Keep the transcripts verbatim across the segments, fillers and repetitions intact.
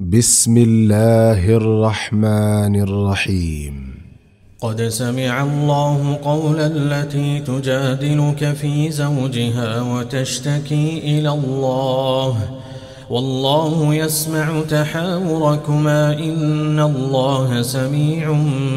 بسم الله الرحمن الرحيم. قد سمع الله قول التي تجادلك في زوجها وتشتكي إلى الله والله يسمع تحاوركما إن الله سميع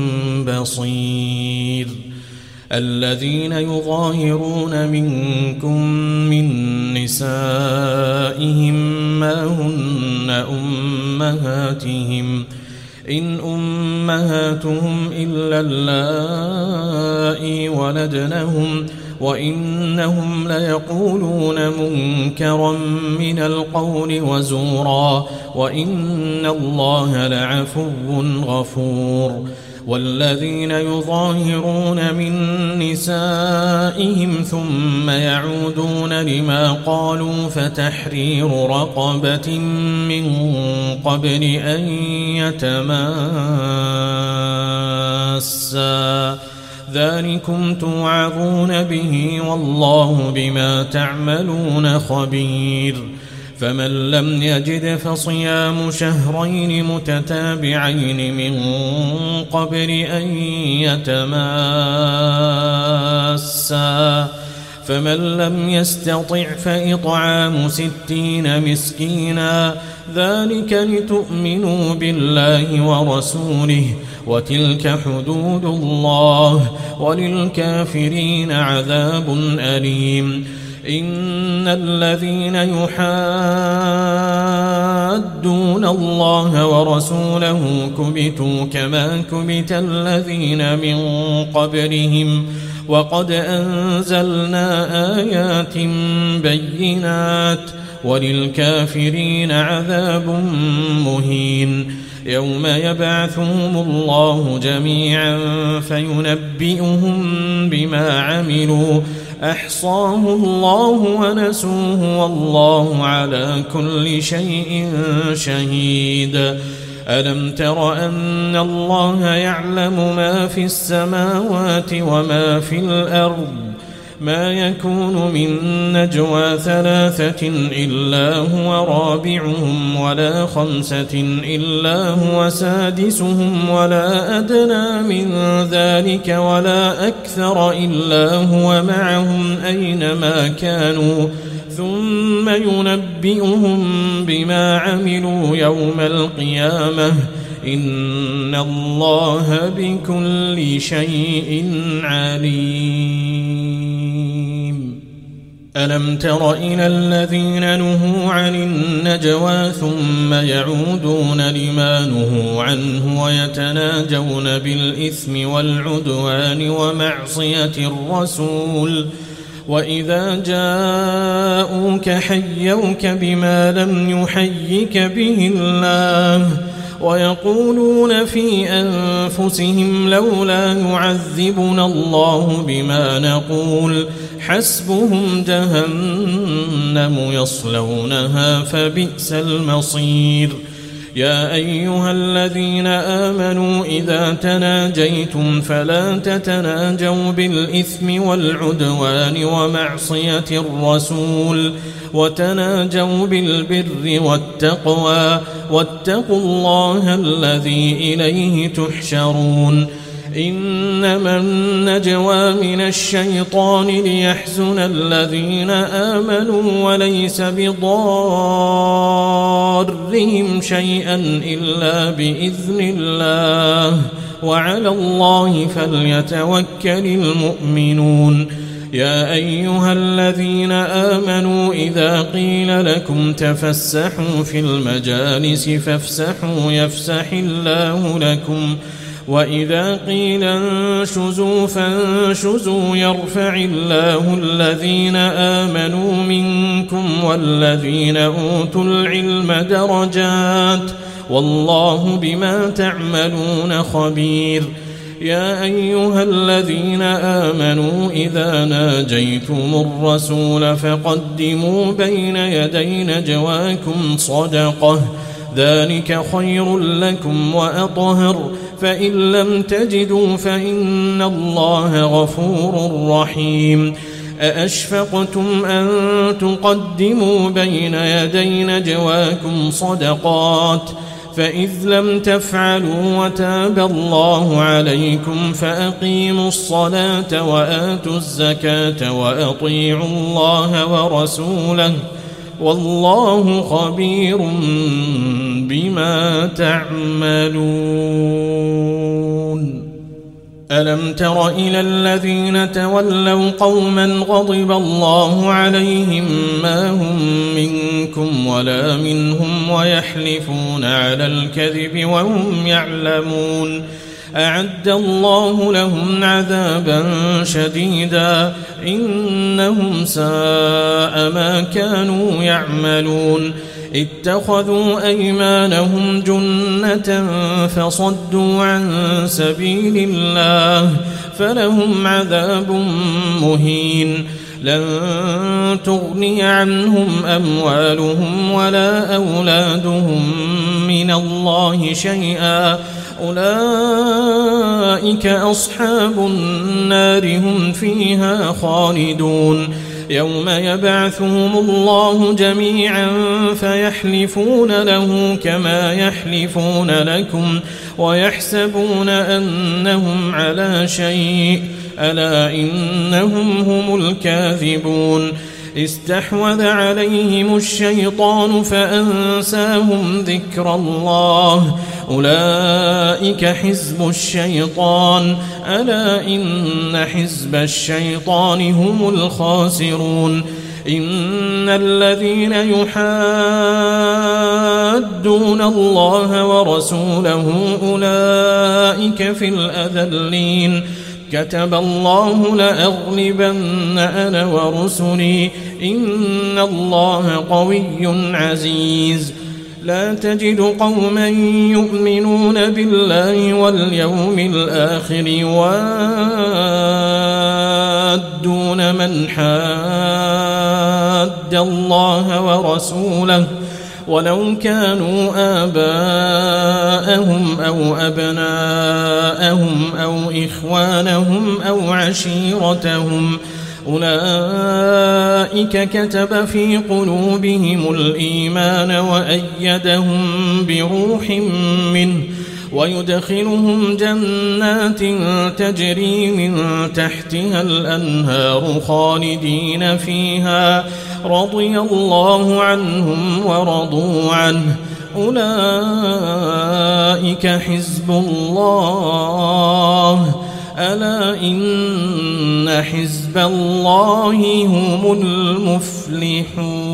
بصير. الذين يظاهرون منكم من نسائهم ما هن أمهاتهم إن أمهاتهم إلا اللائي ولدنهم وإنهم ليقولون منكرا من القول وزورا وإن الله لعفو غفور. والذين يظاهرون من نسائهم ثم يعودون لما قالوا فتحرير رقبة من قبل أن يتماسا ذلكم توعظون به والله بما تعملون خبير. فمن لم يجد فصيام شهرين متتابعين من قبل أن يتماسا فمن لم يستطع فإطعام ستين مسكينا ذلك لتؤمنوا بالله ورسوله وتلك حدود الله وللكافرين عذاب أليم. إن الذين يحادون الله ورسوله كبتوا كما كبت الذين من قبلهم وقد أنزلنا آيات بينات وللكافرين عذاب مهين. يوم يبعثهم الله جميعا فينبئهم بما عملوا أحصاه الله ونسوه والله على كل شيء شهيد. ألم تر أن الله يعلم ما في السماوات وما في الأرض ما يكون من نجوى ثلاثة إلا هو رابعهم ولا خمسة إلا هو سادسهم ولا أدنى من ذلك ولا أكثر إلا هو معهم أينما كانوا ثم ينبئهم بما عملوا يوم القيامة إن الله بكل شيء عليم. ألم تر إلى الذين نهوا عن النجوى ثم يعودون لما نهوا عنه ويتناجون بالإثم والعدوان ومعصية الرسول وإذا جاءوك حيوك بما لم يحيك به الله ويقولون في أنفسهم لولا يعذبنا الله بما نقول حسبهم جهنم يصلونها فبئس المصير. يا أيها الذين آمنوا إذا تناجيتم فلا تتناجوا بالإثم والعدوان ومعصية الرسول وتناجوا بالبر والتقوى واتقوا الله الذي إليه تحشرون. إنما النجوى من الشيطان ليحزن الذين آمنوا وليس بضارهم شيئا إلا بإذن الله وعلى الله فليتوكل المؤمنون. يا أيها الذين آمنوا إذا قيل لكم تفسحوا في المجالس فافسحوا يفسح الله لكم وإذا قيل انشزوا فانشزوا يرفع الله الذين آمنوا منكم والذين أوتوا العلم درجات والله بما تعملون خبير. يا أيها الذين آمنوا إذا ناجيتم الرسول فقدموا بين يدي نجواكم صدقة ذلك خير لكم وأطهر فإن لم تجدوا فإن الله غفور رحيم. أأشفقتم أن تقدموا بين يدي نجواكم صدقات فإذ لم تفعلوا وتاب الله عليكم فأقيموا الصلاة وآتوا الزكاة وأطيعوا الله ورسوله والله خبير بما تعملون. ألم تر إلى الذين تولوا قوما غضب الله عليهم ما هم منكم ولا منهم ويحلفون على الكذب وهم يعلمون أعد الله لهم عذابا شديدا إنهم ساء ما كانوا يعملون. اتخذوا أيمانهم جنة فصدوا عن سبيل الله فلهم عذاب مهين. لن تغني عنهم أموالهم ولا أولادهم من الله شيئا أولئك أصحاب النار هم فيها خالدون. يوم يبعثهم الله جميعا فيحلفون له كما يحلفون لكم ويحسبون أنهم على شيء ألا إنهم هم الكاذبون. استحوذ عليهم الشيطان فأنساهم ذكر الله أولئك حزب الشيطان ألا إن حزب الشيطان هم الخاسرون. إن الذين يحادون الله ورسوله أولئك في الأذلين. كتب الله لأغلبن أنا ورسلي إن الله قوي عزيز. لا تجد قوما يؤمنون بالله واليوم الآخر يوادون من حاد الله ورسوله ولو كانوا آباءهم أو أبناءهم أو إخوانهم أو عشيرتهم أولئك كتب في قلوبهم الإيمان وأيدهم بروح منه ويدخلهم جنات تجري من تحتها الأنهار خالدين فيها رضي الله عنهم ورضوا عنه أولئك حزب الله ألا إن حزب الله هم المفلحون.